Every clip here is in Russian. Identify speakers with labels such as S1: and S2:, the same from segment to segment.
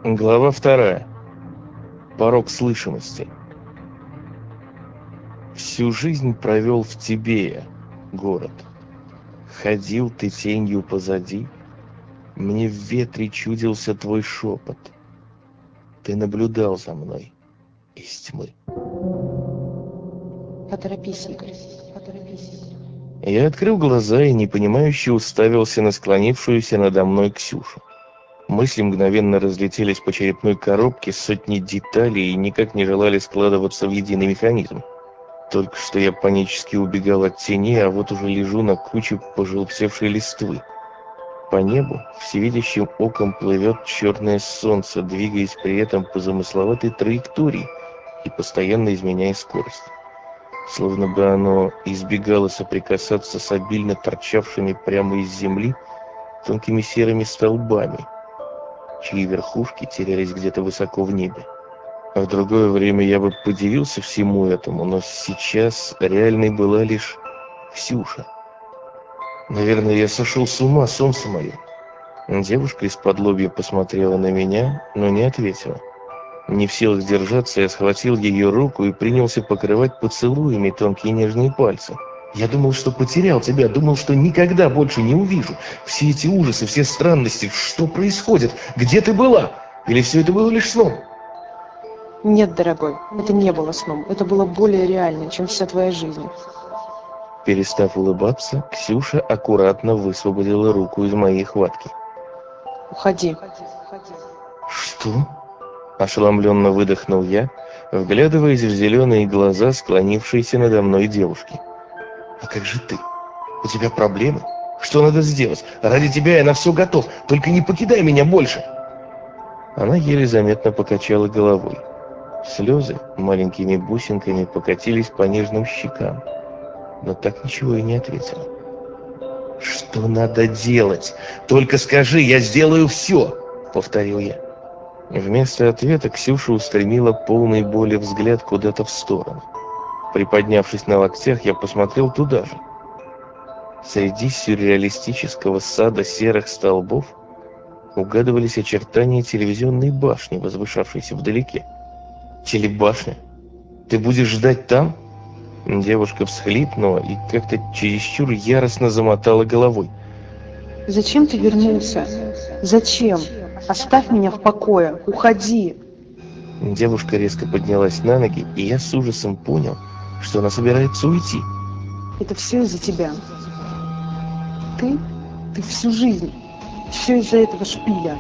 S1: Глава 2. Порог слышимости. Всю жизнь провел в тебе я, город. Ходил ты тенью позади, мне в ветре чудился твой шепот. Ты наблюдал за мной из тьмы.
S2: Поторопись, Игорь, поторопись.
S1: Я открыл глаза и непонимающе уставился на склонившуюся надо мной Ксюшу. Мысли мгновенно разлетелись по черепной коробке, сотни деталей и никак не желали складываться в единый механизм. Только что я панически убегал от теней, а вот уже лежу на куче пожелтевшей листвы. По небу всевидящим оком плывет черное солнце, двигаясь при этом по замысловатой траектории и постоянно изменяя скорость. Словно бы оно избегало соприкасаться с обильно торчавшими прямо из земли тонкими серыми столбами, чьи верхушки терялись где-то высоко в небе. А в другое время я бы подивился всему этому, но сейчас реальной была лишь Ксюша. Наверное, я сошел с ума, солнце мое. Девушка из-под лобья посмотрела на меня, но не ответила. Не в силах сдержаться, я схватил ее руку и принялся покрывать поцелуями тонкие нежные пальцы. Я думал, что потерял тебя, думал, что никогда больше не увижу. Все эти ужасы, все странности, что происходит? Где ты была? Или все это было лишь сном?
S2: Нет, дорогой, это не было сном. Это было более реально, чем вся твоя жизнь.
S1: Перестав улыбаться, Ксюша аккуратно высвободила руку из моей хватки.
S2: Уходи.
S1: Что? Ошеломленно выдохнул я, вглядываясь в зеленые глаза склонившейся надо мной девушки. А как же ты? У тебя проблемы? Что надо сделать? Ради тебя я на все готов. Только не покидай меня больше. Она еле заметно покачала головой. Слезы маленькими бусинками покатились по нежным щекам, но так ничего и не ответила. «Что надо делать? Только скажи, я сделаю все!» — повторил я. Вместо ответа Ксюша устремила полный боли взгляд куда-то в сторону. Приподнявшись на локтях, я посмотрел туда же. Среди сюрреалистического сада серых столбов угадывались очертания телевизионной башни, возвышавшейся вдалеке. «Телебашня? Ты будешь ждать там?» Девушка всхлипнула и как-то чересчур яростно замотала головой.
S2: Зачем ты вернулся? Зачем? Оставь меня в покое. Уходи.
S1: Девушка резко поднялась на ноги, и я с ужасом понял, что она собирается уйти.
S2: Это все из-за тебя. Ты всю жизнь. Все из-за этого шпиля.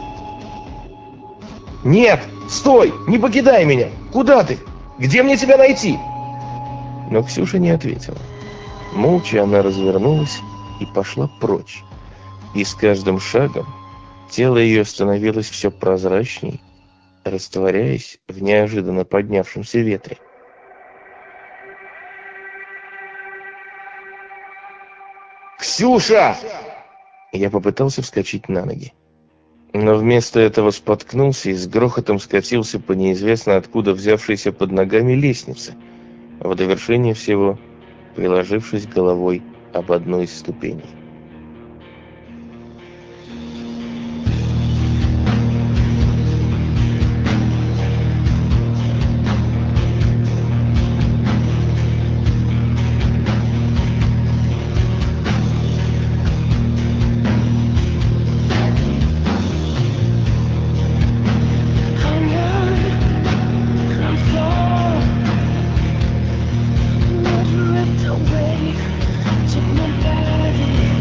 S1: «Нет! Стой! Не покидай меня! Куда ты? Где мне тебя найти?» Но Ксюша не ответила. Молча она развернулась и пошла прочь. И с каждым шагом тело ее становилось все прозрачней, растворяясь в неожиданно поднявшемся ветре. «Ксюша!» Я попытался вскочить на ноги, но вместо этого споткнулся и с грохотом скатился по неизвестно откуда взявшейся под ногами лестнице, в довершение всего приложившись головой об одну из ступеней.
S3: Away, took my body.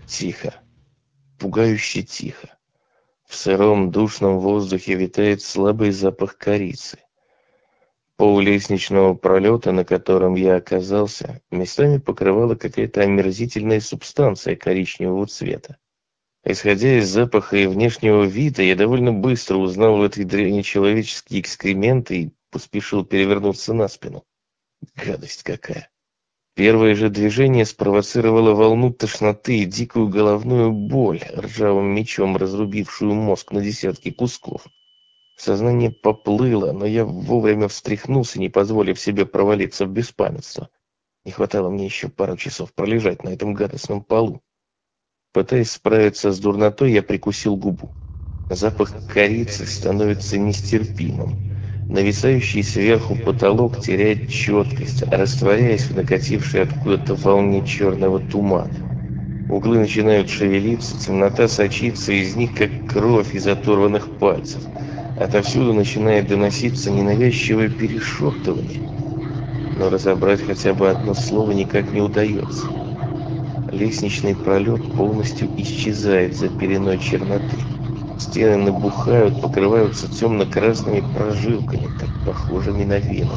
S1: Тихо, пугающе тихо. В сыром душном воздухе витает слабый запах корицы. Пол лестничного пролета, на котором я оказался, местами покрывала какая-то омерзительная субстанция коричневого цвета. Исходя из запаха и внешнего вида, я довольно быстро узнал в этой древней человеческие экскременты и поспешил перевернуться на спину. Гадость какая! Первое же движение спровоцировало волну тошноты и дикую головную боль, ржавым мечом разрубившую мозг на десятки кусков. Сознание поплыло, но я вовремя встряхнулся, не позволив себе провалиться в беспамятство. Не хватало мне еще пару часов пролежать на этом гадостном полу. Пытаясь справиться с дурнотой, я прикусил губу. Запах корицы становится нестерпимым. Нависающий сверху потолок теряет четкость, растворяясь в накатившей откуда-то волне черного тумана. Углы начинают шевелиться, темнота сочится из них, как кровь из оторванных пальцев. Отовсюду начинает доноситься ненавязчивое перешептывание, но разобрать хотя бы одно слово никак не удается. Лестничный пролет полностью исчезает за пеленой черноты. Стены набухают, покрываются темно-красными прожилками, так похожими на вены.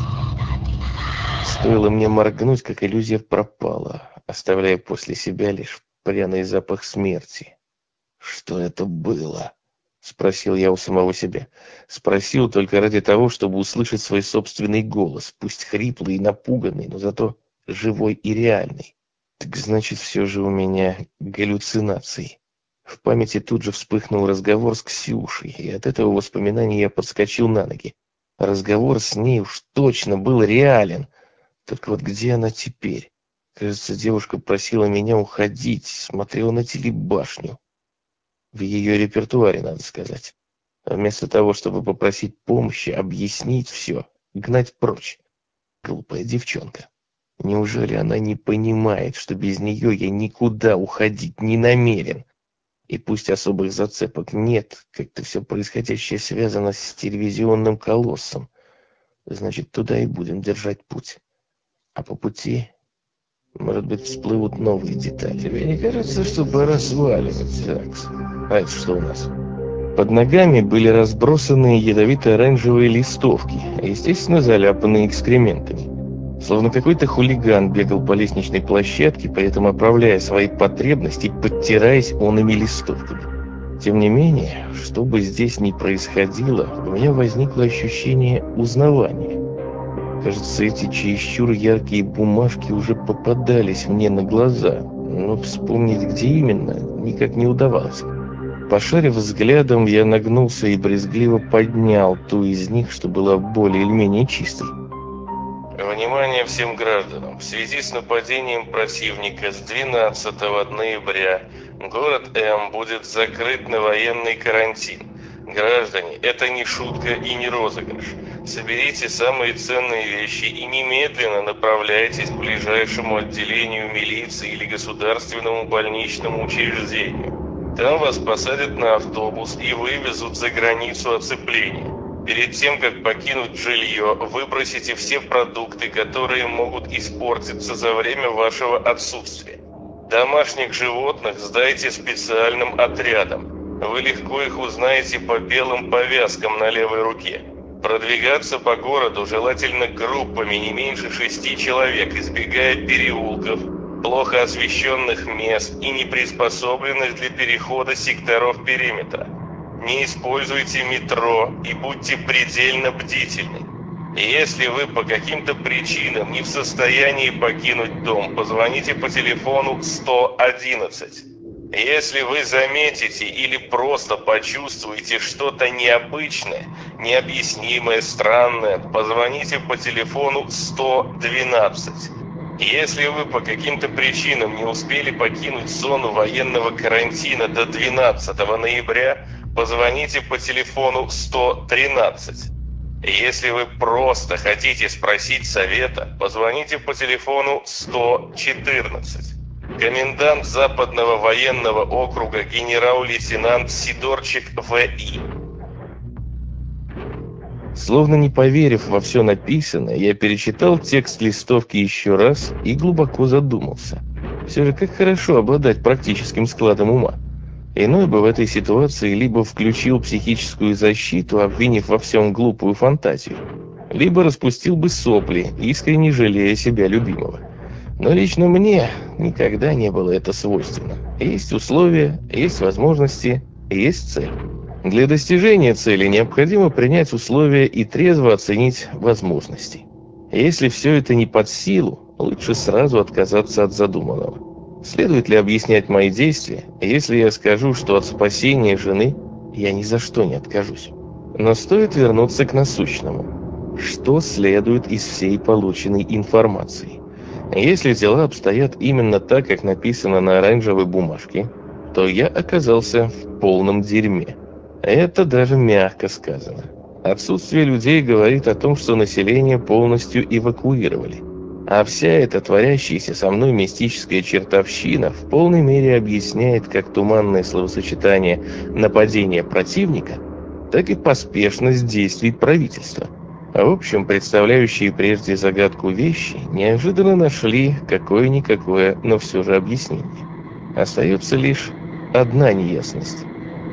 S1: Стоило мне моргнуть, как иллюзия пропала, оставляя после себя лишь пряный запах смерти. «Что это было?» — спросил я у самого себя. Спросил только ради того, чтобы услышать свой собственный голос, пусть хриплый и напуганный, но зато живой и реальный. Так значит, все же у меня галлюцинации. В памяти тут же вспыхнул разговор с Ксюшей, и от этого воспоминания я подскочил на ноги. Разговор с ней уж точно был реален. Только вот где она теперь? Кажется, девушка просила меня уходить, смотрела на телебашню. В ее репертуаре, надо сказать. А вместо того, чтобы попросить помощи, объяснить все, гнать прочь. Глупая девчонка. Неужели она не понимает, что без нее я никуда уходить не намерен? И пусть особых зацепок нет, как-то все происходящее связано с телевизионным колоссом. Значит, туда и будем держать путь. А по пути, может быть, всплывут новые детали. Тебе не кажется, что пора сваливать, Акс? А это что у нас? Под ногами были разбросаны ядовито-оранжевые листовки, естественно, заляпанные экскрементами. Словно какой-то хулиган бегал по лестничной площадке, при этом оправляя свои потребности и подтираясь онными листовками. Тем не менее, что бы здесь ни происходило, у меня возникло ощущение узнавания. Кажется, эти чересчур яркие бумажки уже попадались мне на глаза, но вспомнить, где именно, никак не удавалось. Пошарив взглядом, я нагнулся и брезгливо поднял ту из них, что была более или менее чистой. Внимание всем гражданам! В связи с нападением противника с 12 ноября город М будет закрыт на военный карантин. Граждане, это не шутка и не розыгрыш. Соберите самые ценные вещи и немедленно направляйтесь к ближайшему отделению милиции или государственному больничному учреждению. Там вас посадят на автобус и вывезут за границу оцепления. Перед тем, как покинуть жилье, выбросите все продукты, которые могут испортиться за время вашего отсутствия. Домашних животных сдайте специальным отрядам. Вы легко их узнаете по белым повязкам на левой руке. Продвигаться по городу желательно группами не меньше 6 человек, избегая переулков, плохо освещенных мест и не приспособленных для перехода секторов периметра. Не используйте метро и будьте предельно бдительны. Если вы по каким-то причинам не в состоянии покинуть дом, позвоните по телефону 111. Если вы заметите или просто почувствуете что-то необычное, необъяснимое, странное, позвоните по телефону 112. Если вы по каким-то причинам не успели покинуть зону военного карантина до 12 ноября, позвоните по телефону 113. Если вы просто хотите спросить совета, позвоните по телефону 114. Комендант Западного военного округа генерал-лейтенант Сидорчик В.И. Словно не поверив во все написанное, я перечитал текст листовки еще раз и глубоко задумался. Все же как хорошо обладать практическим складом ума. Иной бы в этой ситуации либо включил психическую защиту, обвинив во всем глупую фантазию, либо распустил бы сопли, искренне жалея себя любимого. Но лично мне никогда не было это свойственно. Есть условия, есть возможности, есть цель. Для достижения цели необходимо принять условия и трезво оценить возможности. Если все это не под силу, лучше сразу отказаться от задуманного. Следует ли объяснять мои действия, если я скажу, что от спасения жены я ни за что не откажусь? Но стоит вернуться к насущному. Что следует из всей полученной информации? Если дела обстоят именно так, как написано на оранжевой бумажке, то я оказался в полном дерьме. Это даже мягко сказано. Отсутствие людей говорит о том, что население полностью эвакуировали. А вся эта творящаяся со мной мистическая чертовщина в полной мере объясняет как туманное словосочетание «нападение противника», так и поспешность действий правительства. В общем, представляющие прежде загадку вещи неожиданно нашли какое-никакое, но все же объяснение. Остается лишь одна неясность.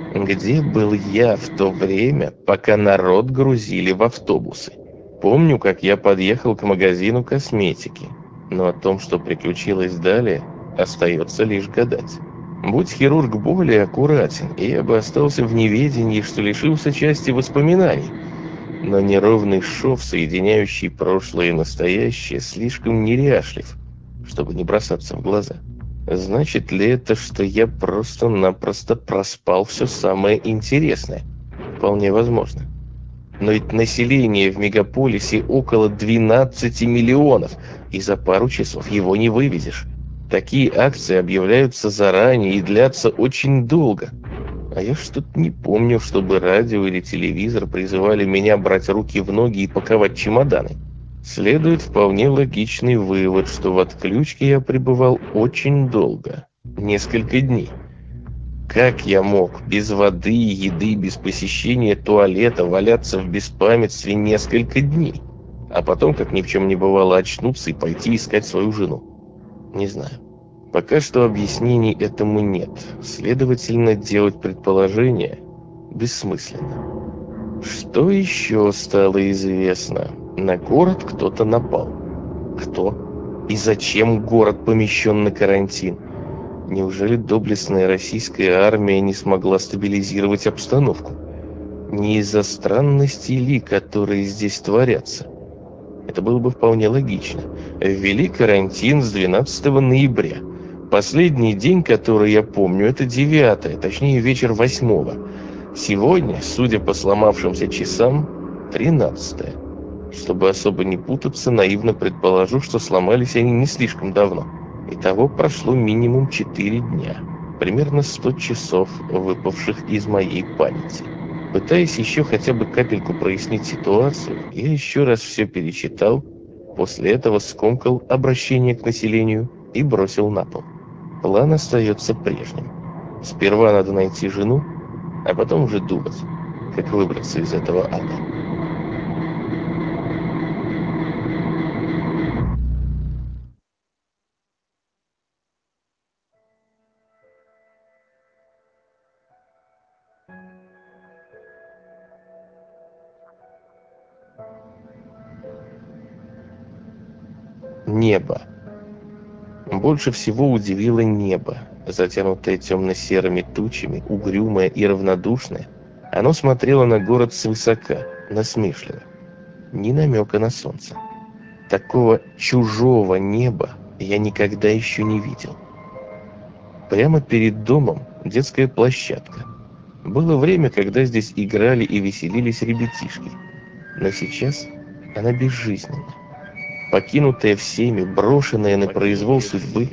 S1: Где был я в то время, пока народ грузили в автобусы? Помню, как я подъехал к магазину косметики, но о том, что приключилось далее, остается лишь гадать. Будь хирург более аккуратен, я бы остался в неведении, что лишился части воспоминаний. Но неровный шов, соединяющий прошлое и настоящее, слишком неряшлив, чтобы не бросаться в глаза. Значит ли это, что я просто-напросто проспал все самое интересное? Вполне возможно. Но ведь население в мегаполисе около 12 миллионов, и за пару часов его не вывезешь. Такие акции объявляются заранее и длятся очень долго. А я что-то не помню, чтобы радио или телевизор призывали меня брать руки в ноги и паковать чемоданы. Следует вполне логичный вывод, что в отключке я пребывал очень долго, несколько дней. Как я мог без воды и еды, без посещения туалета валяться в беспамятстве несколько дней, а потом, как ни в чем не бывало, очнуться и пойти искать свою жену? Не знаю. Пока что объяснений этому нет. Следовательно, делать предположения бессмысленно. Что еще стало известно? На город кто-то напал. Кто? И зачем город помещен на карантин? Неужели доблестная российская армия не смогла стабилизировать обстановку? Не из-за странностей ли, которые здесь творятся? Это было бы вполне логично. Ввели карантин с 12 ноября. Последний день, который я помню, это 9-е, точнее вечер 8-го. Сегодня, судя по сломавшимся часам, 13-е. Чтобы особо не путаться, наивно предположу, что сломались они не слишком давно. Итого прошло минимум 4 дня. Примерно 100 часов, выпавших из моей памяти. Пытаясь еще хотя бы капельку прояснить ситуацию, я еще раз все перечитал, после этого скомкал обращение к населению и бросил на пол. План остается прежним. Сперва надо найти жену, а потом уже думать, как выбраться из этого ада. Небо. Больше всего удивило небо, затянутое темно-серыми тучами, угрюмое и равнодушное. Оно смотрело на город свысока, насмешливо. Ни намека на солнце. Такого чужого неба я никогда еще не видел. Прямо перед домом детская площадка. Было время, когда здесь играли и веселились ребятишки. Но сейчас она безжизненна. Покинутая всеми, брошенная на произвол судьбы.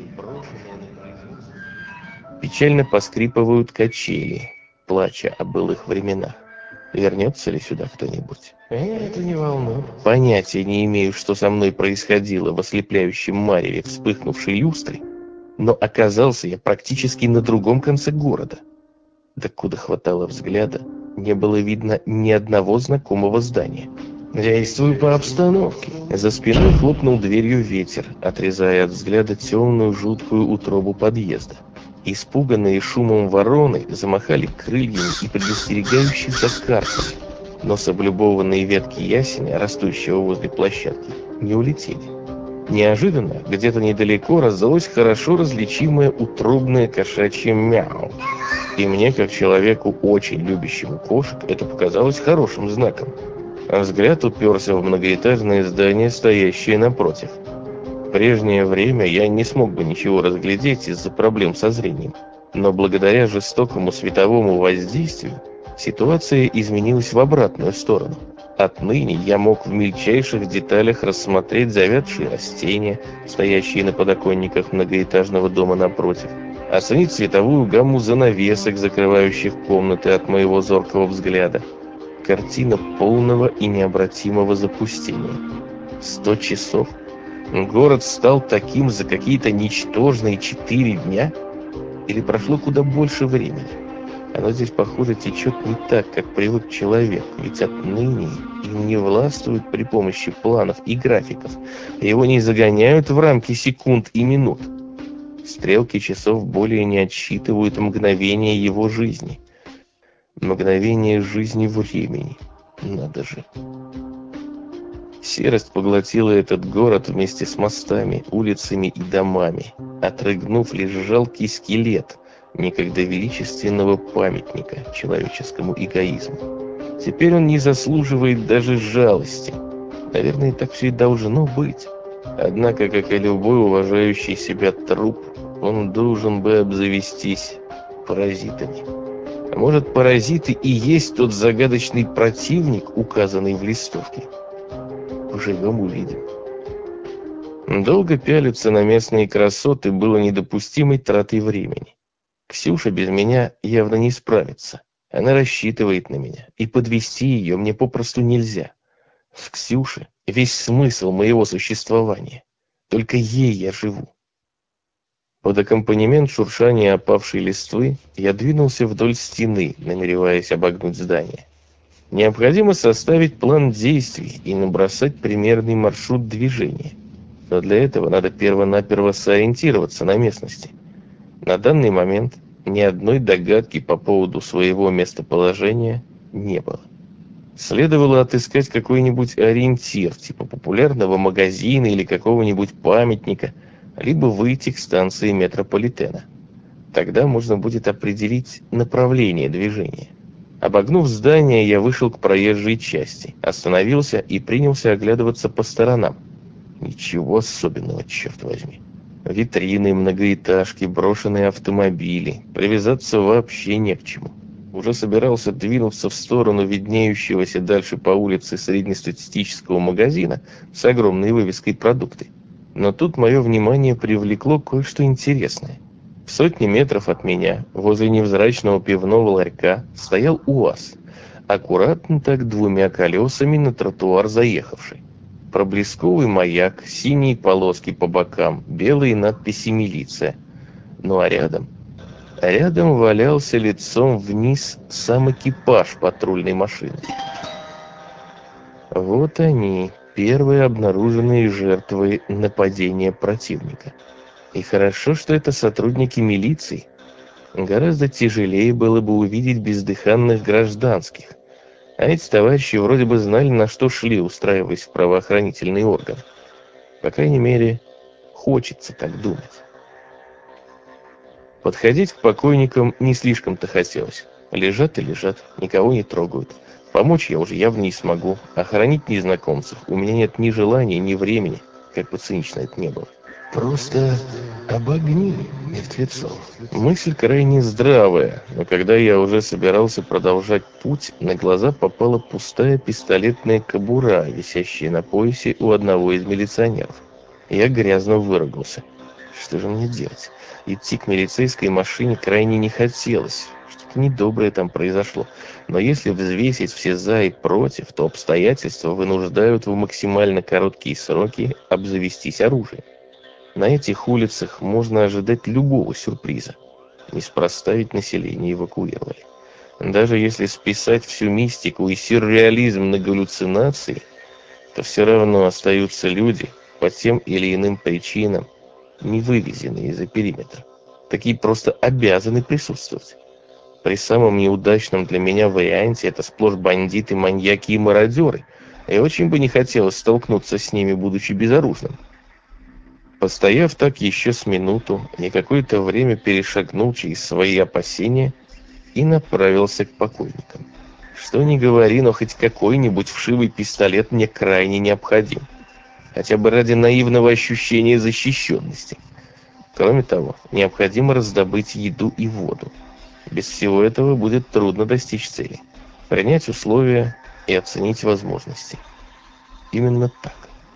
S1: Печально поскрипывают качели, плача о былых временах. Вернется ли сюда кто-нибудь? Это не волнует. Понятия не имею, что со мной происходило в ослепляющем мареве вспыхнувшей люстры, но оказался я практически на другом конце города. Докуда хватало взгляда, не было видно ни одного знакомого здания. Действую по обстановке. За спиной хлопнул дверью ветер, отрезая от взгляда темную жуткую утробу подъезда. Испуганные шумом вороны замахали крыльями и предостерегающе закаркали, но с облюбованной ветки ясеня, растущего возле площадки, не улетели. Неожиданно, где-то недалеко раздалось хорошо различимое утробное кошачье мяу. И мне, как человеку, очень любящему кошек, это показалось хорошим знаком. А взгляд уперся в многоэтажное здание, стоящее напротив. В прежнее время я не смог бы ничего разглядеть из-за проблем со зрением, но благодаря жестокому световому воздействию ситуация изменилась в обратную сторону. Отныне я мог в мельчайших деталях рассмотреть завядшие растения, стоящие на подоконниках многоэтажного дома напротив, оценить цветовую гамму занавесок, закрывающих комнаты от моего зоркого взгляда. Картина полного и необратимого запустения. 100 часов? Город стал таким за какие-то ничтожные 4 дня? Или прошло куда больше времени? Оно здесь, похоже, течет не так, как привык человек, ведь отныне им не властвуют при помощи планов и графиков, его не загоняют в рамки секунд и минут. Стрелки часов более не отсчитывают мгновения его жизни. Мгновение жизни времени. Надо же. Серость поглотила этот город вместе с мостами, улицами и домами, отрыгнув лишь жалкий скелет некогда величественного памятника человеческому эгоизму. Теперь он не заслуживает даже жалости. Наверное, так все и должно быть. Однако, как и любой уважающий себя труп, он должен бы обзавестись паразитами. А может, паразиты и есть тот загадочный противник, указанный в листовке? Поживем, увидим. Долго пялиться на местные красоты было недопустимой тратой времени. Ксюша без меня явно не справится. Она рассчитывает на меня, и подвести ее мне попросту нельзя. В Ксюше весь смысл моего существования. Только ей я живу. Под аккомпанемент шуршания опавшей листвы я двинулся вдоль стены, намереваясь обогнуть здание. Необходимо составить план действий и набросать примерный маршрут движения. Но для этого надо перво-наперво сориентироваться на местности. На данный момент ни одной догадки по поводу своего местоположения не было. Следовало отыскать какой-нибудь ориентир, типа популярного магазина или какого-нибудь памятника, либо выйти к станции метрополитена. Тогда можно будет определить направление движения. Обогнув здание, я вышел к проезжей части, остановился и принялся оглядываться по сторонам. Ничего особенного, черт возьми. Витрины, многоэтажки, брошенные автомобили. Привязаться вообще не к чему. Уже собирался двинуться в сторону виднеющегося дальше по улице среднестатистического магазина с огромной вывеской «Продукты». Но тут мое внимание привлекло кое-что интересное. В 100 метров от меня, возле невзрачного пивного ларька, стоял УАЗ, аккуратно так 2 колесами на тротуар заехавший. Проблесковый маяк, синие полоски по бокам, белые надписи «Милиция». Ну а рядом валялся лицом вниз сам экипаж патрульной машины. Вот они, первые обнаруженные жертвы нападения противника. И хорошо, что это сотрудники милиции. Гораздо тяжелее было бы увидеть бездыханных гражданских. А эти товарищи вроде бы знали, на что шли, устраиваясь в правоохранительный орган. По крайней мере, хочется так думать. Подходить к покойникам не слишком-то хотелось. Лежат и лежат, никого не трогают. Помочь я уже явно не смогу. Охранить незнакомцев у меня нет ни желания, ни времени, как бы цинично это ни было. Просто обогни мертвецов. Мысль крайне здравая, но когда я уже собирался продолжать путь, на глаза попала пустая пистолетная кобура, висящая на поясе у одного из милиционеров. Я грязно выругался. Что же мне делать? Идти к милицейской машине крайне не хотелось. Что-то недоброе там произошло. Но если взвесить все за и против, то обстоятельства вынуждают в максимально короткие сроки обзавестись оружием. На этих улицах можно ожидать любого сюрприза. Неспроста ведь население эвакуировали. Даже если списать всю мистику и сюрреализм на галлюцинации, то все равно остаются люди, по тем или иным причинам, не вывезенные за периметр. Такие просто обязаны присутствовать. При самом неудачном для меня варианте это сплошь бандиты, маньяки и мародеры, и очень бы не хотелось столкнуться с ними, будучи безоружным. Постояв так еще с минуту, я какое-то время перешагнул через свои опасения и направился к покойникам. Что ни говори, но хоть какой-нибудь вшивый пистолет мне крайне необходим. Хотя бы ради наивного ощущения защищенности. Кроме того, необходимо раздобыть еду и воду. Без всего этого будет трудно достичь цели. Принять условия и оценить возможности. Именно так.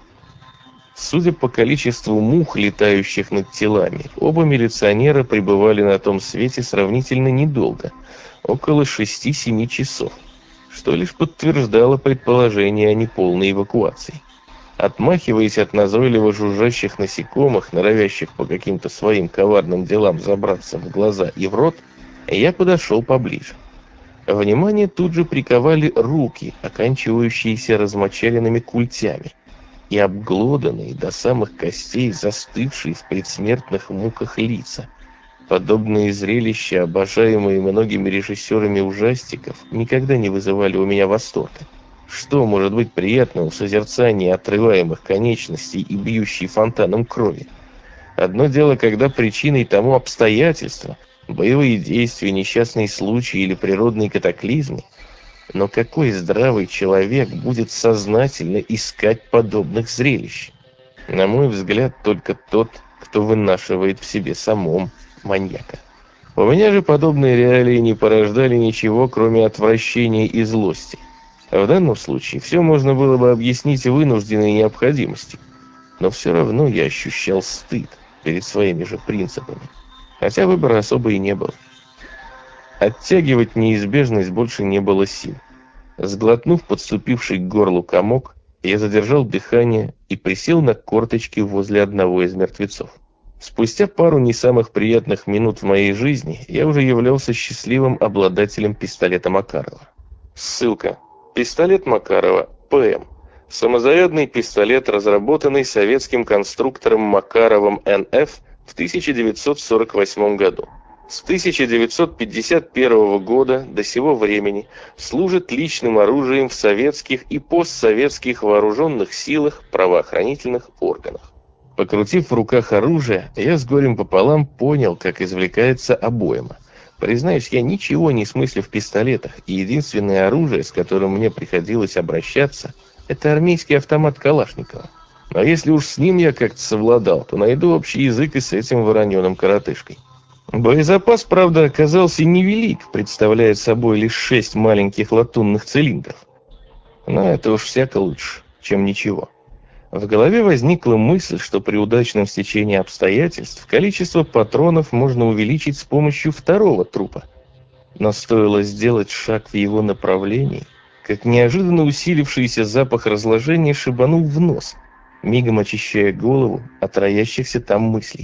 S1: Судя по количеству мух, летающих над телами, оба милиционера пребывали на том свете сравнительно недолго, около 6-7 часов, что лишь подтверждало предположение о неполной эвакуации. Отмахиваясь от назойливо жужжащих насекомых, норовящих по каким-то своим коварным делам забраться в глаза и в рот, я подошел поближе. Внимание тут же приковали руки, оканчивающиеся размочаленными культями, и обглоданные до самых костей, застывшие в предсмертных муках лица. Подобные зрелища, обожаемые многими режиссерами ужастиков, никогда не вызывали у меня восторга. Что может быть приятного в созерцании отрываемых конечностей и бьющей фонтаном крови? Одно дело, когда причиной тому обстоятельства, боевые действия, несчастные случаи или природные катаклизмы. Но какой здравый человек будет сознательно искать подобных зрелищ? На мой взгляд, только тот, кто вынашивает в себе самом маньяка. У меня же подобные реалии не порождали ничего, кроме отвращения и злости. В данном случае все можно было бы объяснить вынужденной необходимостью. Но все равно я ощущал стыд перед своими же принципами. Хотя выбора особо и не было. Оттягивать неизбежность больше не было сил. Сглотнув подступивший к горлу комок, я задержал дыхание и присел на корточки возле одного из мертвецов. Спустя пару не самых приятных минут в моей жизни я уже являлся счастливым обладателем пистолета Макарова. Ссылка. Пистолет Макарова ПМ. Самозарядный пистолет, разработанный советским конструктором Макаровым НФ в 1948 году. С 1951 года до сего времени служит личным оружием в советских и постсоветских вооруженных силах, правоохранительных органах. Покрутив в руках оружие, я с горем пополам понял, как извлекается обойма. Признаюсь, я ничего не смыслю в пистолетах, и единственное оружие, с которым мне приходилось обращаться, это армейский автомат Калашникова. Но если уж с ним я как-то совладал, то найду общий язык и с этим вороненым коротышкой. Боезапас, правда, оказался невелик, представляя собой лишь 6 маленьких латунных цилиндров. Но это уж всяко лучше, чем ничего. В голове возникла мысль, что при удачном стечении обстоятельств количество патронов можно увеличить с помощью второго трупа. Но стоило сделать шаг в его направлении, как неожиданно усилившийся запах разложения шибанул в нос, мигом очищая голову от роящихся там мыслей.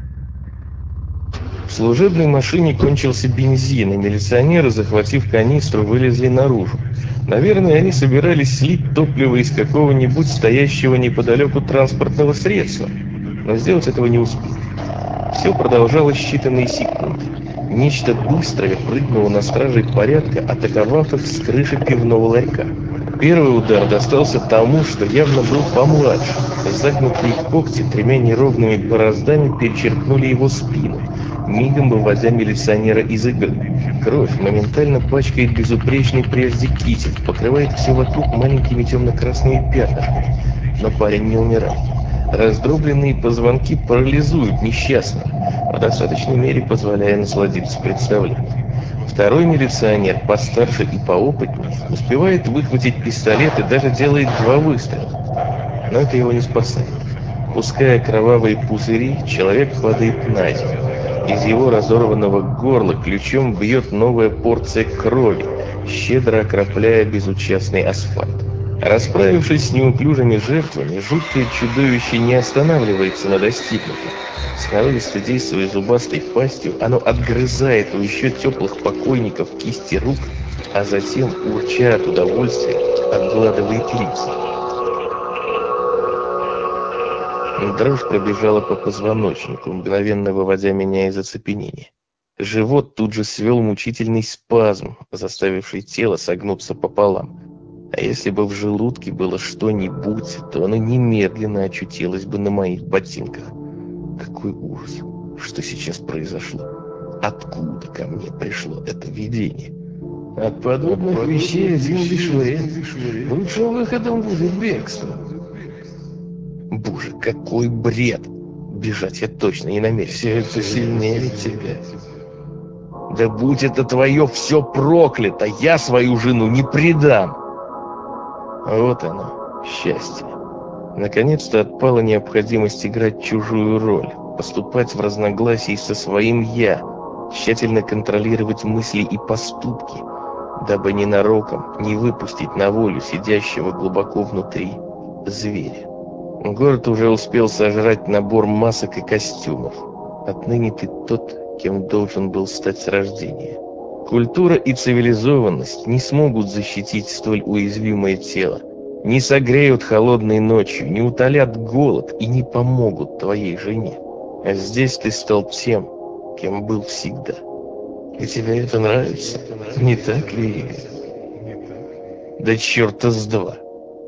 S1: В служебной машине кончился бензин, и милиционеры, захватив канистру, вылезли наружу. Наверное, они собирались слить топливо из какого-нибудь стоящего неподалеку транспортного средства, но сделать этого не успели. Все продолжалось считанные секунды. Нечто быстрое прыгнуло на стражей порядка, атаковав их с крыши пивного ларька. Первый удар достался тому, что явно был помладше. Загнутые когти 3 неровными бороздами перечеркнули его спину, мигом выводя милиционера из игры. Кровь моментально пачкает безупречный прежде китель, покрывает все вокруг маленькими темно-красными пятнами. Но парень не умирал. Раздробленные позвонки парализуют несчастного, в достаточной мере позволяя насладиться представлением. Второй милиционер, постарше и поопытнее, успевает выхватить пистолет и даже делает 2 выстрела. Но это его не спасает. Пуская кровавые пузыри, человек падает на землю. Из его разорванного горла ключом бьет новая порция крови, щедро окропляя безучастный асфальт. Расправившись с неуклюжими жертвами, жуткое чудовище не останавливается на достигнутом. Сноровисто действуя зубастой пастью, оно отгрызает у еще теплых покойников кисти рук, а затем, урча от удовольствия, обгладывает лица. Дрожь пробежала по позвоночнику, мгновенно выводя меня из оцепенения. Живот тут же свел мучительный спазм, заставивший тело согнуться пополам. А если бы в желудке было что-нибудь, то оно немедленно очутилось бы на моих ботинках. Какой ужас! Что сейчас произошло? Откуда ко мне пришло это видение? От подобных вещей один лишь вред. Лучшим выходом будет бегство. Боже, какой бред! Бежать я точно не намерен. Все это сильнее тебя. Да будь это твое все проклято, я свою жену не предам. Вот оно, счастье. Наконец-то отпала необходимость играть чужую роль, поступать в разногласии со своим «я», тщательно контролировать мысли и поступки, дабы ненароком не выпустить на волю сидящего глубоко внутри зверя. Город уже успел сожрать набор масок и костюмов. Отныне ты тот, кем должен был стать с рождения. Культура и цивилизованность не смогут защитить столь уязвимое тело, не согреют холодной ночью, не утолят голод и не помогут твоей жене. А здесь ты стал тем, кем был всегда. И тебе это нравится, не так ли? Да черта с два.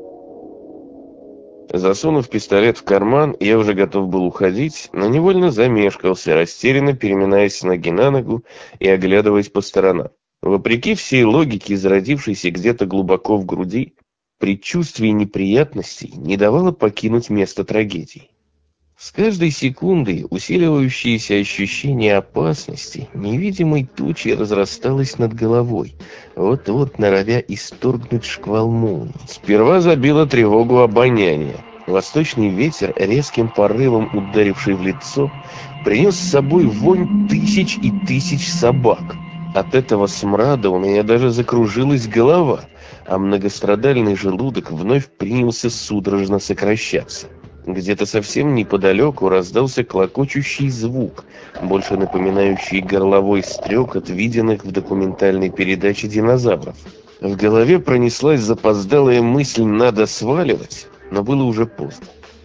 S1: Засунув пистолет в карман, я уже готов был уходить, но невольно замешкался, растерянно переминаясь с ноги на ногу и оглядываясь по сторонам. Вопреки всей логике, зародившейся где-то глубоко в груди, предчувствие неприятностей не давало покинуть место трагедии. С каждой секундой усиливающееся ощущение опасности невидимой тучей разрасталось над головой, вот-вот норовя исторгнуть шквал молний. Сперва забило тревогу обоняния. Восточный ветер, резким порывом ударивший в лицо, принес с собой вонь тысяч и тысяч собак. От этого смрада у меня даже закружилась голова, а многострадальный желудок вновь принялся судорожно сокращаться. Где-то совсем неподалеку раздался клокочущий звук, больше напоминающий горловой стрекот виденных в документальной передаче динозавров. В голове пронеслась запоздалая мысль «надо сваливать», но было уже поздно.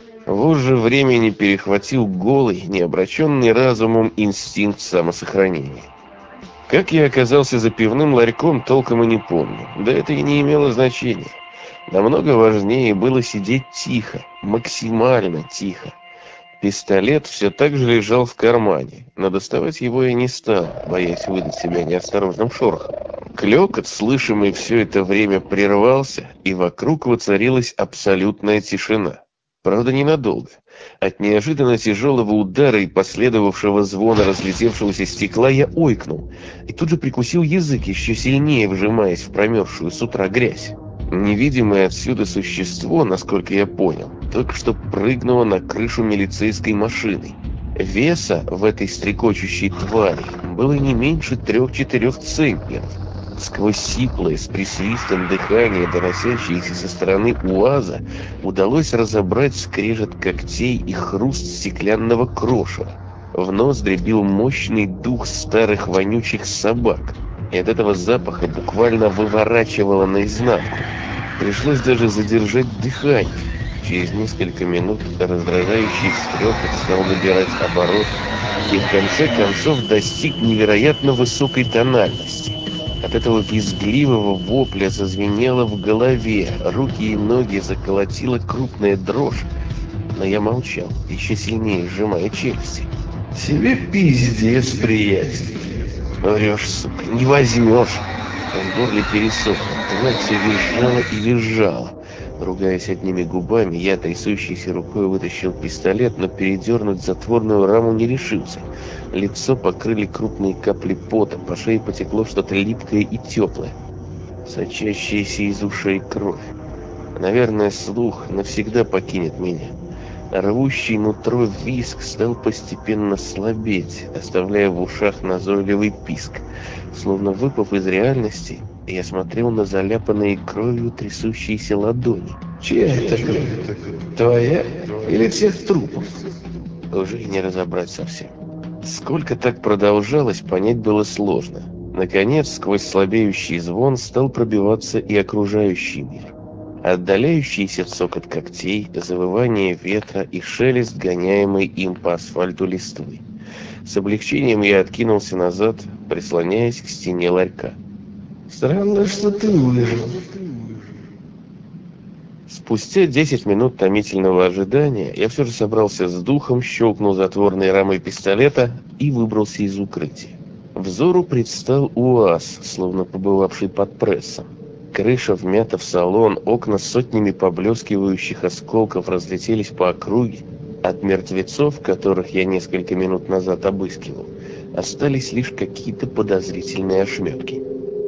S1: Вожжи времени перехватил голый, необращенный разумом инстинкт самосохранения. Как я оказался за пивным ларьком, толком и не помню, да это и не имело значения. Намного важнее было сидеть тихо, максимально тихо. Пистолет все так же лежал в кармане, но доставать его я не стал, боясь выдать себя неосторожным шорохом. Клёкот, слышимый все это время, прервался, и вокруг воцарилась абсолютная тишина. Правда, ненадолго. От неожиданно тяжелого удара и последовавшего звона разлетевшегося стекла я ойкнул, и тут же прикусил язык, еще сильнее вжимаясь в промерзшую с утра грязь. Невидимое отсюда существо, насколько я понял, только что прыгнуло на крышу милицейской машины. Веса в этой стрекочущей твари было не меньше 3-4 центнеров. Сквозь сиплое с присвистом дыхание, доносящееся со стороны УАЗа, удалось разобрать скрежет когтей и хруст стеклянного крошева. В ноздри бил мощный дух старых вонючих собак, и от этого запаха буквально выворачивало наизнанку. Пришлось даже задержать дыхание. Через несколько минут раздражающий стрекот стал набирать оборот и в конце концов достиг невероятно высокой тональности. От этого визгливого вопля зазвенело в голове, руки и ноги заколотила крупная дрожь, но я молчал, еще сильнее сжимая челюсти. «Тебе пиздец, приятель. Врешь, сука, не возьмешь». В горле пересохло, тварь все визжала и визжала. Ругаясь одними губами, я трясущейся рукой вытащил пистолет, но передернуть затворную раму не решился. Лицо покрыли крупные капли пота, по шее потекло что-то липкое и теплое, сочащаяся из ушей кровь. Наверное, слух навсегда покинет меня. Рвущий нутро визг стал постепенно слабеть, оставляя в ушах назойливый писк. Словно выпав из реальности, я смотрел на заляпанные кровью трясущиеся ладони. Чья это кровь? Твоя или тех трупов? Уже и не разобрать совсем. Сколько так продолжалось, понять было сложно. Наконец, сквозь слабеющий звон стал пробиваться и окружающий мир. Отдаляющийся цокот когтей, завывание ветра и шелест, гоняемый им по асфальту листвы. С облегчением я откинулся назад, прислоняясь к стене ларька.
S3: Странно, что ты выжил.
S1: Спустя 10 минут томительного ожидания я все же собрался с духом, щелкнул затворной рамой пистолета и выбрался из укрытия. Взору предстал УАЗ, словно побывавший под прессом. Крыша вмята в салон, окна с сотнями поблескивающих осколков разлетелись по округе. От мертвецов, которых я несколько минут назад обыскивал, остались лишь какие-то подозрительные ошметки.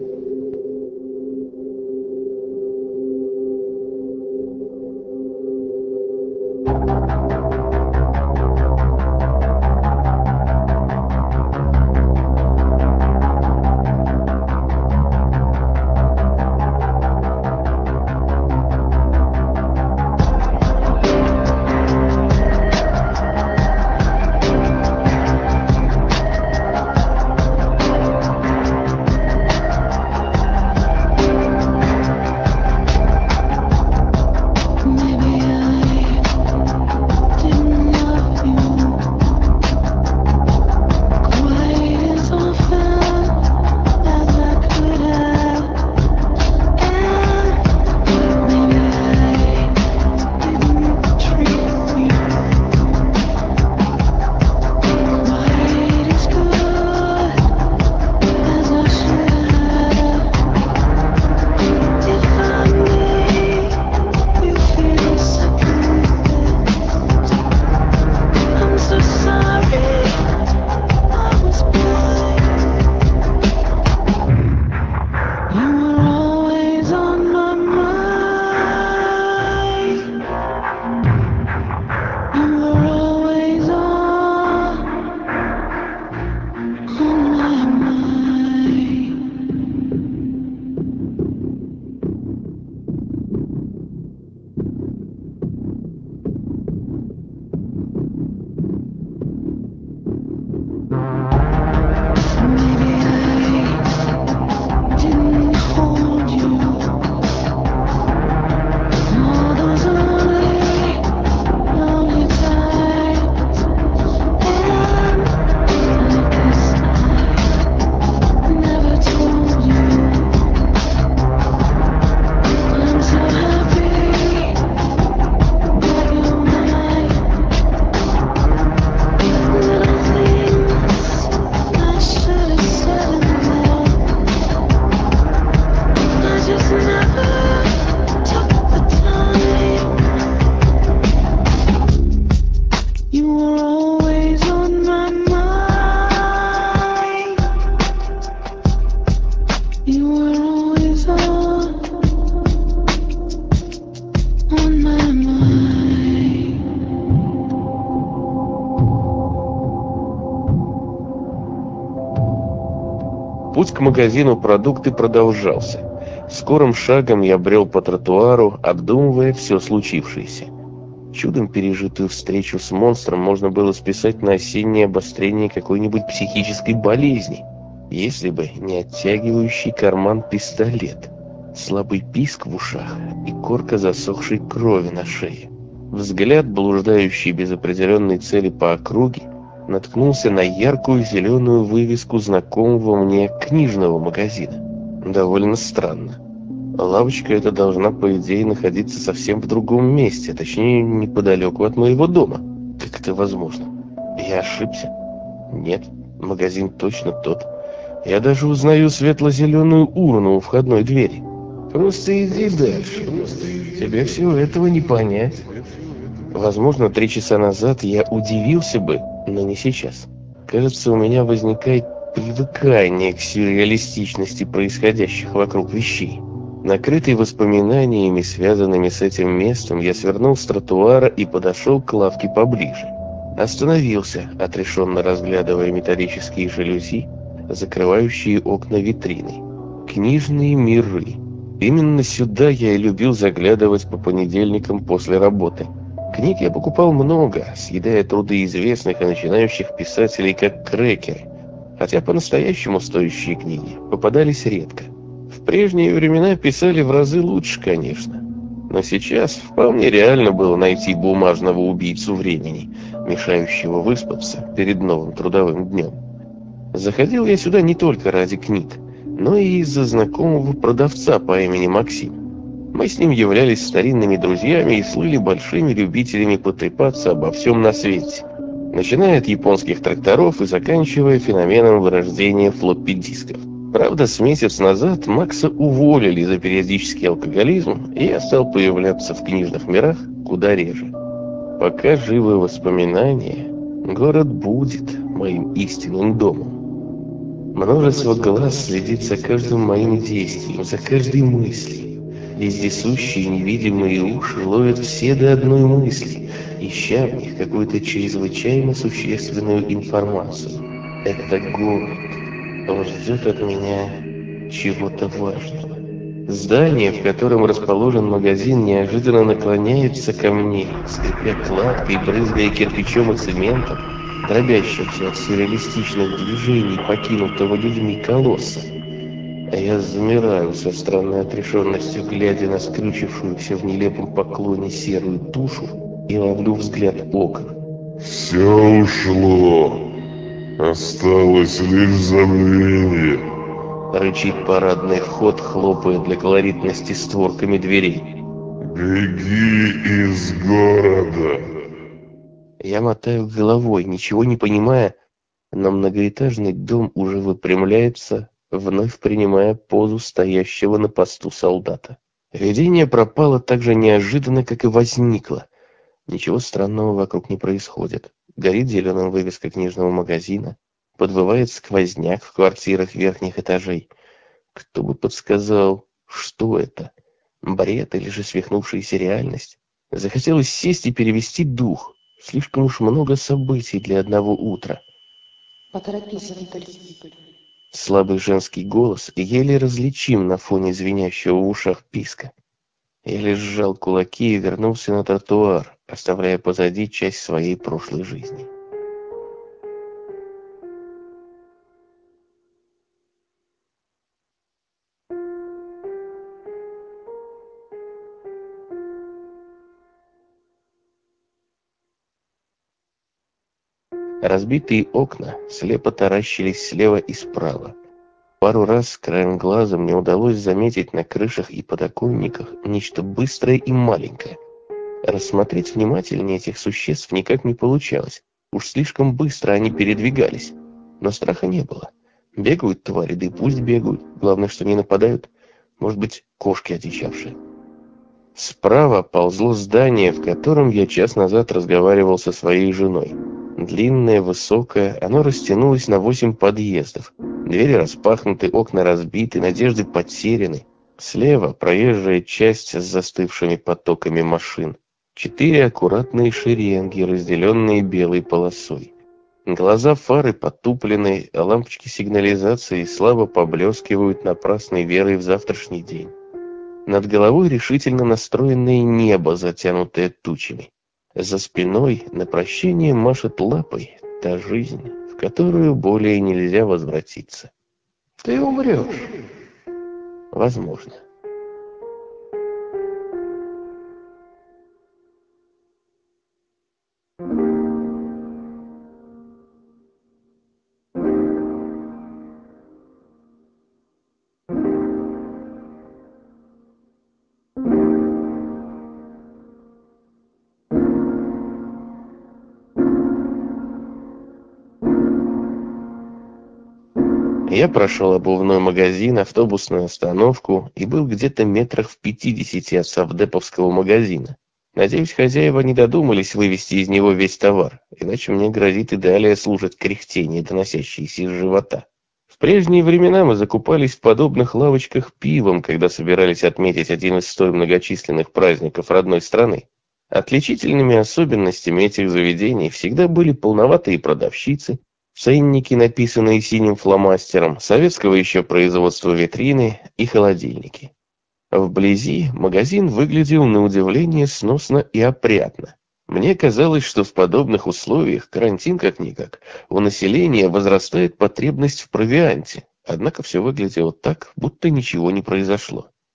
S1: Путь к магазину продукты продолжался. Скорым шагом я брел по тротуару, обдумывая все случившееся. Чудом пережитую встречу с монстром можно было списать на осеннее обострение какой-нибудь психической болезни, если бы не оттягивающий карман пистолет, слабый писк в ушах и корка засохшей крови на шее. Взгляд, блуждающий без определенной цели по округе, наткнулся на яркую зеленую вывеску знакомого мне книжного магазина. Довольно странно. Лавочка эта должна, по идее, находиться совсем в другом месте, точнее, неподалеку от моего дома. Как это возможно? Я ошибся? Нет, магазин точно тот. Я даже узнаю светло-зеленую урну у входной двери. Просто иди дальше. Тебе всего этого не понять. Возможно, 3 часа назад я удивился бы, но не сейчас. Кажется, у меня возникает привыкание к сюрреалистичности происходящих вокруг вещей. Накрытый воспоминаниями, связанными с этим местом, я свернул с тротуара и подошел к лавке поближе. Остановился, отрешенно разглядывая металлические жалюзи, закрывающие окна витрины. Книжные миры. Именно сюда я и любил заглядывать по понедельникам после работы. Книг я покупал много, съедая труды известных и начинающих писателей как крекеры. Хотя по-настоящему стоящие книги попадались редко. В прежние времена писали в разы лучше, конечно. Но сейчас вполне реально было найти бумажного убийцу времени, мешающего выспаться перед новым трудовым днем. Заходил я сюда не только ради книг, но и из-за знакомого продавца по имени Максим. Мы с ним являлись старинными друзьями и слыли большими любителями потрепаться обо всем на свете, начиная от японских тракторов и заканчивая феноменом вырождения флоппи-дисков. Правда, с месяц назад Макса уволили за периодический алкоголизм, и я стал появляться в книжных мирах куда реже. Пока живы воспоминания, город будет моим истинным домом. Множество глаз следит за каждым моим действием, за каждой мыслью. Вездесущие невидимые уши ловят все до одной мысли, ища в них какую-то чрезвычайно существенную информацию. Это город. Он ждет от меня чего-то важного. Здание, в котором расположен магазин, неожиданно наклоняется ко мне, скрипя кладкой, брызгая кирпичом и цементом, дробящимся от сюрреалистичных движений покинутого людьми колосса. А я замираю со странной отрешенностью, глядя на скрючившуюся в нелепом поклоне серую тушу, и ловлю взгляд окна.
S4: Все ушло. Осталось лишь забвение.
S1: Рычит парадный вход, хлопая для колоритности створками дверей.
S4: Беги из города.
S1: Я мотаю головой, ничего не понимая, но многоэтажный дом уже выпрямляется, вновь принимая позу стоящего на посту солдата. Видение пропало так же неожиданно, как и возникло. Ничего странного вокруг не происходит. Горит зеленая вывеска книжного магазина, подвывает сквозняк в квартирах верхних этажей. Кто бы подсказал, что это? Бред или же свихнувшаяся реальность? Захотелось сесть и перевести дух. Слишком уж много событий для одного утра.
S2: Поторопись, Анатолий.
S1: Слабый женский голос еле различим на фоне звенящего в ушах писка. Я лишь сжал кулаки и вернулся на тротуар, оставляя позади часть своей прошлой жизни. Разбитые окна слепо таращились слева и справа. Пару раз краем глаза мне удалось заметить на крышах и подоконниках нечто быстрое и маленькое. Рассмотреть внимательнее этих существ никак не получалось. Уж слишком быстро они передвигались. Но страха не было. Бегают твари, да и пусть бегают. Главное, что не нападают. Может быть, кошки одичавшие. Справа ползло здание, в котором я час назад разговаривал со своей женой. Длинное, высокое, оно растянулось на 8 подъездов. Двери распахнуты, окна разбиты, надежды потеряны. Слева проезжая часть с застывшими потоками машин. 4 аккуратные шеренги, разделенные белой полосой. Глаза фары потуплены, а лампочки сигнализации слабо поблескивают напрасной верой в завтрашний день. Над головой решительно настроенное небо, затянутое тучами. За спиной на прощение машет лапой та жизнь, в которую более нельзя возвратиться. Ты умрешь. Возможно. Я прошел обувной магазин, автобусную остановку и был где-то метрах в 50 от совдеповского магазина. Надеюсь, хозяева не додумались вывести из него весь товар, иначе мне грозит и далее слушать кряхтение, доносящееся из живота. В прежние времена мы закупались в подобных лавочках пивом, когда собирались отметить один из столь многочисленных праздников родной страны. Отличительными особенностями этих заведений всегда были полноватые продавщицы, ценники, написанные синим фломастером, советского еще производства витрины и холодильники. Вблизи магазин выглядел на удивление сносно и опрятно. Мне казалось, что в подобных условиях, карантин как-никак, у населения возрастает потребность в провианте, однако все выглядело так, будто ничего не произошло.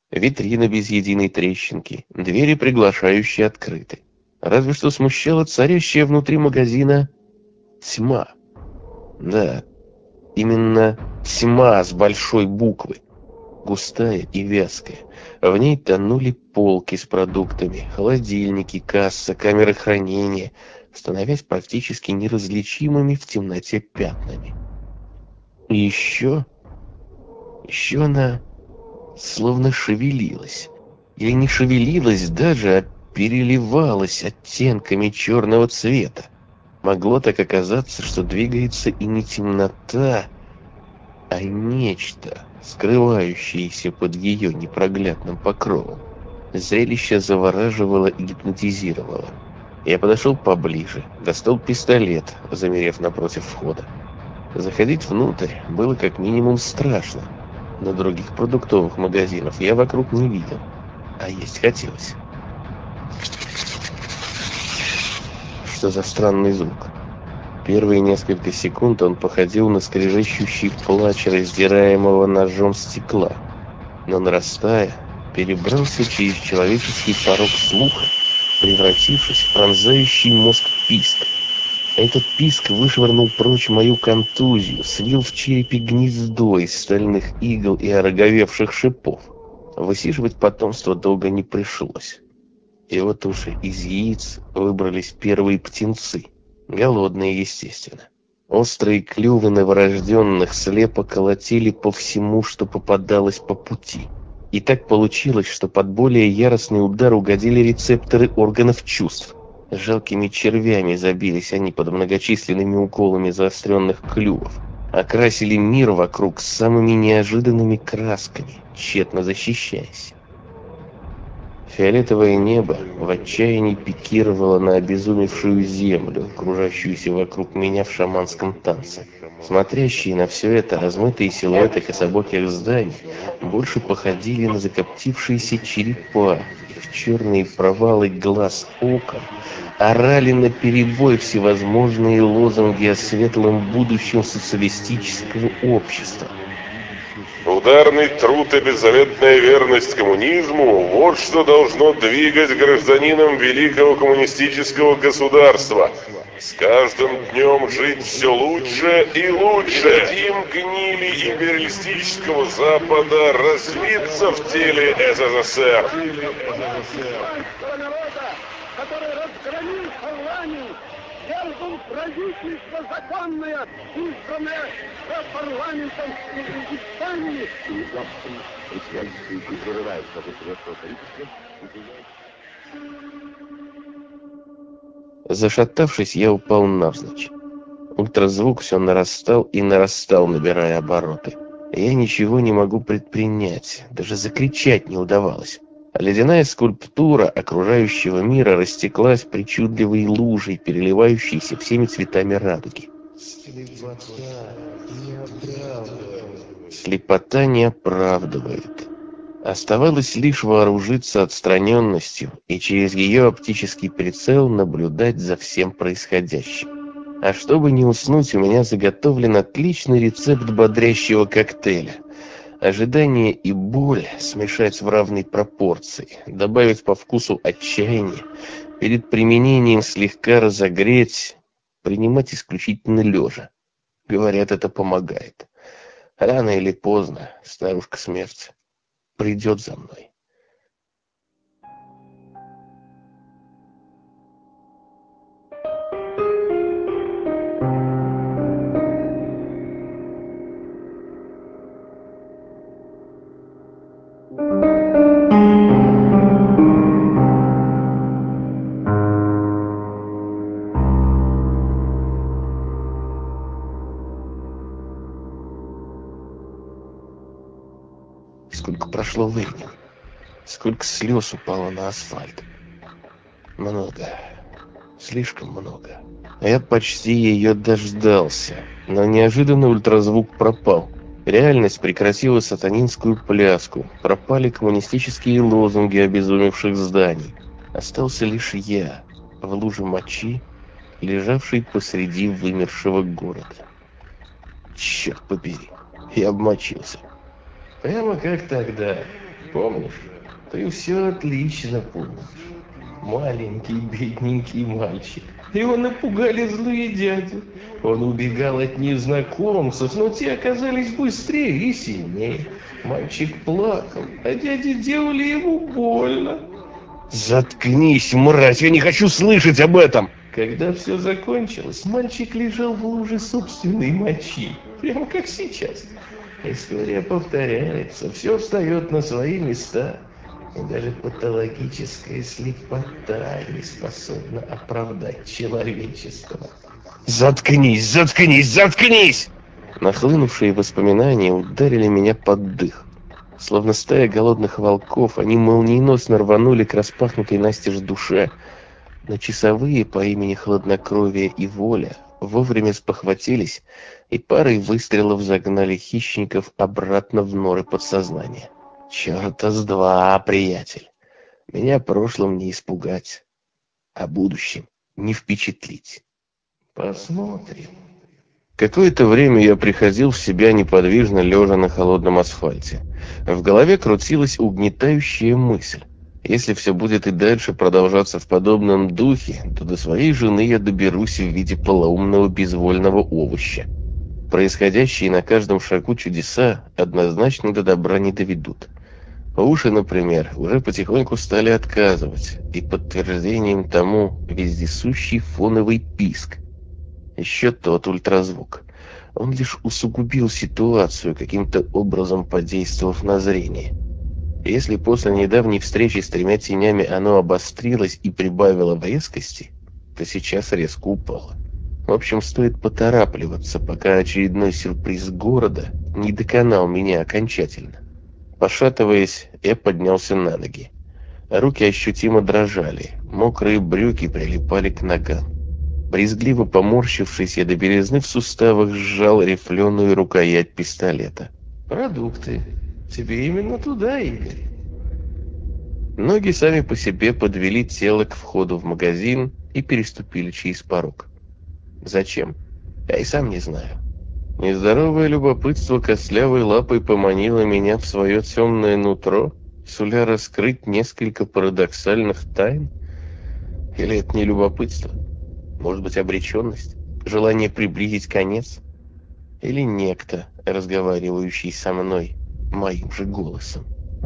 S1: Витрина без единой трещинки, двери приглашающие открыты. Разве что смущала царящая внутри магазина тьма. Да, именно тьма с большой буквы. Густая и вязкая. В ней тонули полки с продуктами, холодильники, касса, камеры хранения, становясь практически неразличимыми в темноте пятнами. И еще она словно шевелилась. Или не шевелилась даже, а переливалась оттенками черного цвета. Могло так оказаться, что двигается и не темнота, а нечто, скрывающееся под ее непроглядным покровом. Зрелище завораживало и гипнотизировало. Я подошел поближе, достал пистолет, замерев напротив входа. Заходить внутрь было как минимум страшно, но других продуктовых магазинов я вокруг не видел, а есть хотелось. Что за странный звук? Первые несколько секунд он походил на скрежещущий плач раздираемого ножом стекла, но, нарастая, перебрался через человеческий порог слуха, превратившись в пронзающий мозг писк. Этот писк вышвырнул прочь мою контузию, свил в черепе гнездо из стальных игл и ороговевших шипов. Высиживать потомство долго не пришлось. И вот уж из яиц выбрались первые птенцы. Голодные, естественно. Острые клювы новорожденных слепо колотили по всему, что попадалось по пути. И так получилось, что под более яростный удар угодили рецепторы органов чувств. Жалкими червями забились они под многочисленными уколами заостренных клювов. Окрасили мир вокруг самыми неожиданными красками, тщетно защищаясь. Фиолетовое небо в отчаянии пикировало на обезумевшую землю, кружащуюся вокруг меня в шаманском танце. Смотрящие на все это размытые силуэты кособоких зданий больше походили на закоптившиеся черепа. Их черные провалы глаз окон орали наперебой всевозможные лозунги о светлом будущем социалистического общества.
S4: Ударный труд и беззаветная верность коммунизму – вот что должно двигать гражданином великого коммунистического государства. С каждым днем жить все лучше и лучше. Дим гнили империалистического Запада развиться в теле СССР.
S5: Который разгромил парламент, свергнул правительство законное, избранное парламентом Испании.
S1: Зашатавшись, я упал навзничь. Ультразвук все нарастал и нарастал, набирая обороты. Я ничего не могу предпринять, даже закричать не удавалось. Ледяная скульптура окружающего мира растеклась причудливой лужей, переливающейся всеми цветами радуги. Слепота не оправдывает. Оставалось лишь вооружиться отстраненностью и через ее оптический прицел наблюдать за всем происходящим. А чтобы не уснуть, у меня заготовлен отличный рецепт бодрящего коктейля. Ожидание и боль смешать в равной пропорции, добавить по вкусу отчаяние, перед применением слегка разогреть, принимать исключительно лежа. Говорят, это помогает. Рано или поздно старушка смерть придет за мной. Сколько прошло времени, сколько слез упало на асфальт. Много, слишком много. Я почти ее дождался, но неожиданно ультразвук пропал. Реальность прекратила сатанинскую пляску, пропали коммунистические лозунги обезумевших зданий. Остался лишь я, в луже мочи, лежавший посреди вымершего города. Черт побери, я обмочился. Прямо как тогда,
S3: Помнишь? Ты все отлично помнишь. Маленький, бедненький мальчик. Его напугали злые дяди. Он убегал от незнакомцев, но те оказались быстрее и сильнее. Мальчик плакал, а дяди делали ему больно.
S1: Заткнись, мразь, я не хочу слышать об этом!
S3: Когда все закончилось, мальчик лежал в луже собственной мочи, прямо как сейчас. История повторяется, все встает на свои места. И даже патологическая слепота не способна оправдать человечество.
S1: Заткнись, заткнись, заткнись! Нахлынувшие воспоминания ударили меня под дых. Словно стая голодных волков, они молниеносно рванули к распахнутой настежь душе. Но часовые по имени Хладнокровие и Воля вовремя спохватились и парой выстрелов загнали хищников обратно в норы подсознания. Чёрта с два, приятель. Меня прошлым не испугать, а будущим не впечатлить.
S3: Посмотрим.
S1: Какое-то время я приходил в себя неподвижно лежа на холодном асфальте. В голове крутилась угнетающая мысль. Если все будет и дальше продолжаться в подобном духе, то до своей жены я доберусь в виде полоумного безвольного овоща. Происходящие на каждом шагу чудеса однозначно до добра не доведут. Уши, например, уже потихоньку стали отказывать, и подтверждением тому вездесущий фоновый писк. Еще тот ультразвук. Он лишь усугубил ситуацию, каким-то образом подействовав на зрение. Если после недавней встречи с тремя тенями оно обострилось и прибавило в резкости, то сейчас резко упало. В общем, стоит поторапливаться, пока очередной сюрприз города не доконал меня окончательно. Пошатываясь, я поднялся на ноги. Руки ощутимо дрожали, мокрые брюки прилипали к ногам. Брезгливо поморщившись, я до белизны в суставах сжал рифленую рукоять пистолета.
S3: Продукты. Тебе именно туда, Игорь.
S1: Ноги сами по себе подвели тело к входу в магазин и переступили через порог. Зачем? Я и сам не знаю. Нездоровое любопытство костлявой лапой поманило меня в свое темное нутро, суля раскрыть несколько парадоксальных тайн? Или это не любопытство? Может быть, обреченность? Желание приблизить конец? Или некто, разговаривающий со мной моим же голосом?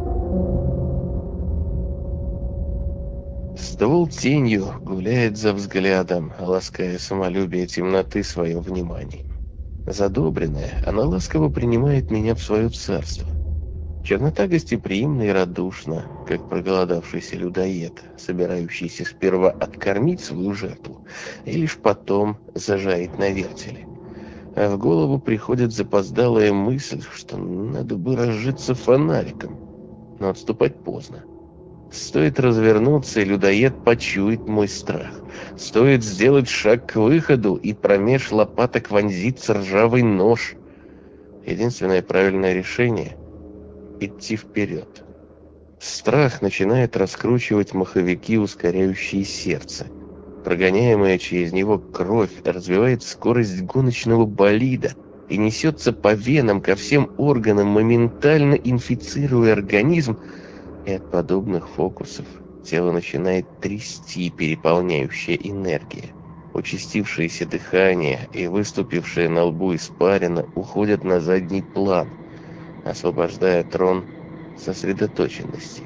S1: Ствол тенью гуляет за взглядом, лаская самолюбие темноты своим вниманием. Задобренная, она ласково принимает меня в свое царство. Чернота гостеприимна и радушна, как проголодавшийся людоед, собирающийся сперва откормить свою жертву и лишь потом зажарить на вертеле. А в голову приходит запоздалая мысль, что надо бы разжиться фонариком, но отступать поздно. Стоит развернуться, и людоед почует мой страх. Стоит сделать шаг к выходу, и промеж лопаток вонзится ржавый нож. Единственное правильное решение — идти вперед. Страх начинает раскручивать маховики, ускоряющие сердце. Прогоняемая через него кровь развивает скорость гоночного болида и несется по венам ко всем органам, моментально инфицируя организм, и от подобных фокусов тело начинает трясти переполняющая энергия. Участившееся дыхание и выступившая на лбу испарина уходят на задний план, освобождая трон сосредоточенности.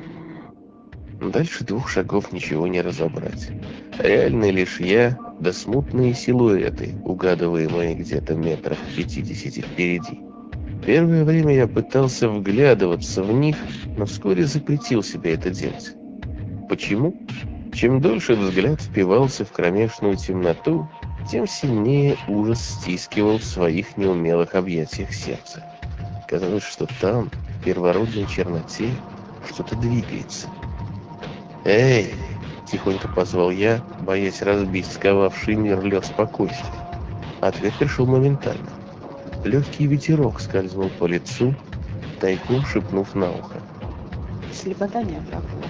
S1: Дальше 2 шагов ничего не разобрать. Реальный лишь я, да смутные силуэты, угадываемые где-то метрах 50 впереди. Первое время я пытался вглядываться в них, но вскоре запретил себе это делать. Почему? Чем дольше взгляд впивался в кромешную темноту, тем сильнее ужас стискивал в своих неумелых объятиях сердце. Казалось, что там, в первородной черноте, что-то двигается. «Эй!» — тихонько позвал я, боясь разбить сковавший мир лед спокойствия. Ответ пришел моментально. Легкий ветерок скользнул по лицу, тайком шепнув на ухо.
S2: Слепота не оправдана.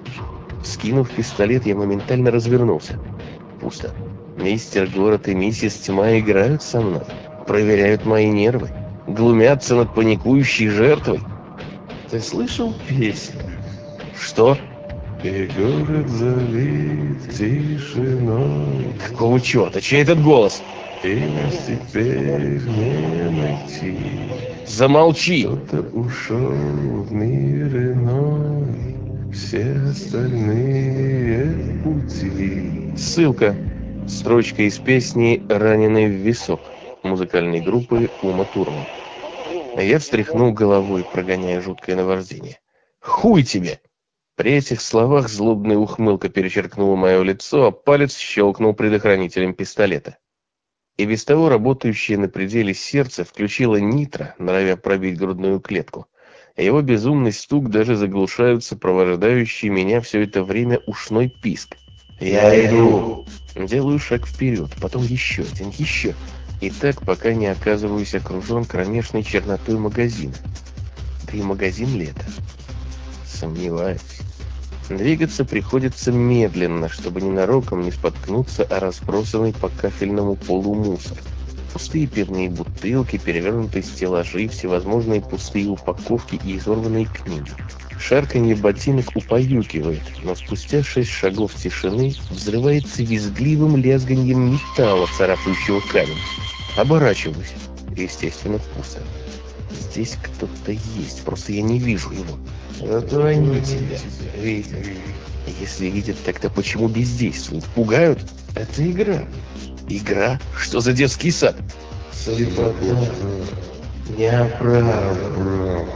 S1: Скинув пистолет, я моментально развернулся. Пусто. Мистер Город и миссис Тьма играют со мной, проверяют мои нервы, глумятся над паникующей жертвой.
S3: ты слышал песню?
S1: Что?
S3: И город залит тишиной,
S1: Какого черта? Чей этот голос?
S3: и нас теперь не найти.
S1: Замолчи!
S3: Кто-то ушел в мир иной, все остальные в пути.
S1: Ссылка. Строчка из песни «Раненый в висок» музыкальной группы Ума Турман. Я встряхнул головой, прогоняя жуткое наваждение. Хуй тебе! При этих словах злобная ухмылка перечеркнула мое лицо, а палец щелкнул предохранителем пистолета. И без того работающее на пределе сердце включило нитро, норовя пробить грудную клетку. Его безумный стук даже заглушают сопровождающий меня все это время ушной писк. «Я иду!» Делаю шаг вперед, потом еще один, еще. И так, пока не оказываюсь окружен кромешной чернотой магазина. Да и магазин ли это? Сомневаюсь. Двигаться приходится медленно, чтобы ненароком не споткнуться о разбросанный по кафельному полу мусор. Пустые пивные бутылки, перевернутые стеллажи, всевозможные пустые упаковки и изорванные книги. Шарканье ботинок упоюкивает, но спустя 6 шагов тишины взрывается визгливым лязганьем металла, царапающего камень. Оборачиваюсь. Естественно, пусто. Здесь кто-то есть, просто я не вижу его.
S3: Зато они тебя видят.
S1: Если видят, тогда почему бездействуют? Пугают?
S3: Это игра.
S1: Игра? Что за детский сад?
S3: Слепота не оправдывает.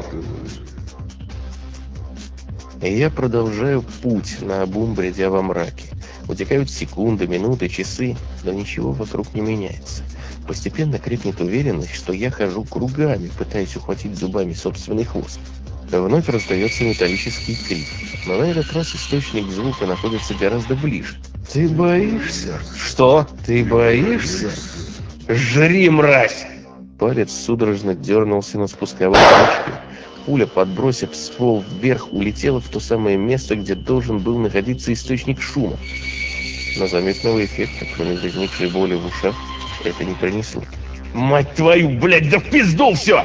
S1: Я продолжаю путь, наобум бредя во мраке. Утекают секунды, минуты, часы, но ничего вокруг не меняется. Постепенно крепнет уверенность, что я хожу кругами, пытаясь ухватить зубами собственный хвост. Вновь раздается металлический крик, но на этот раз источник звука находится гораздо ближе.
S3: Ты боишься?
S1: Что?
S3: Ты боишься?
S1: Жри, мразь! Палец судорожно дернулся на спусковой крючке. Пуля, подбросив ствол вверх, улетела в то самое место, где должен был находиться источник шума. Но заметного эффекта, кроме возникшей боли в ушах, это не принесло. Мать твою, блядь, да в пизду все!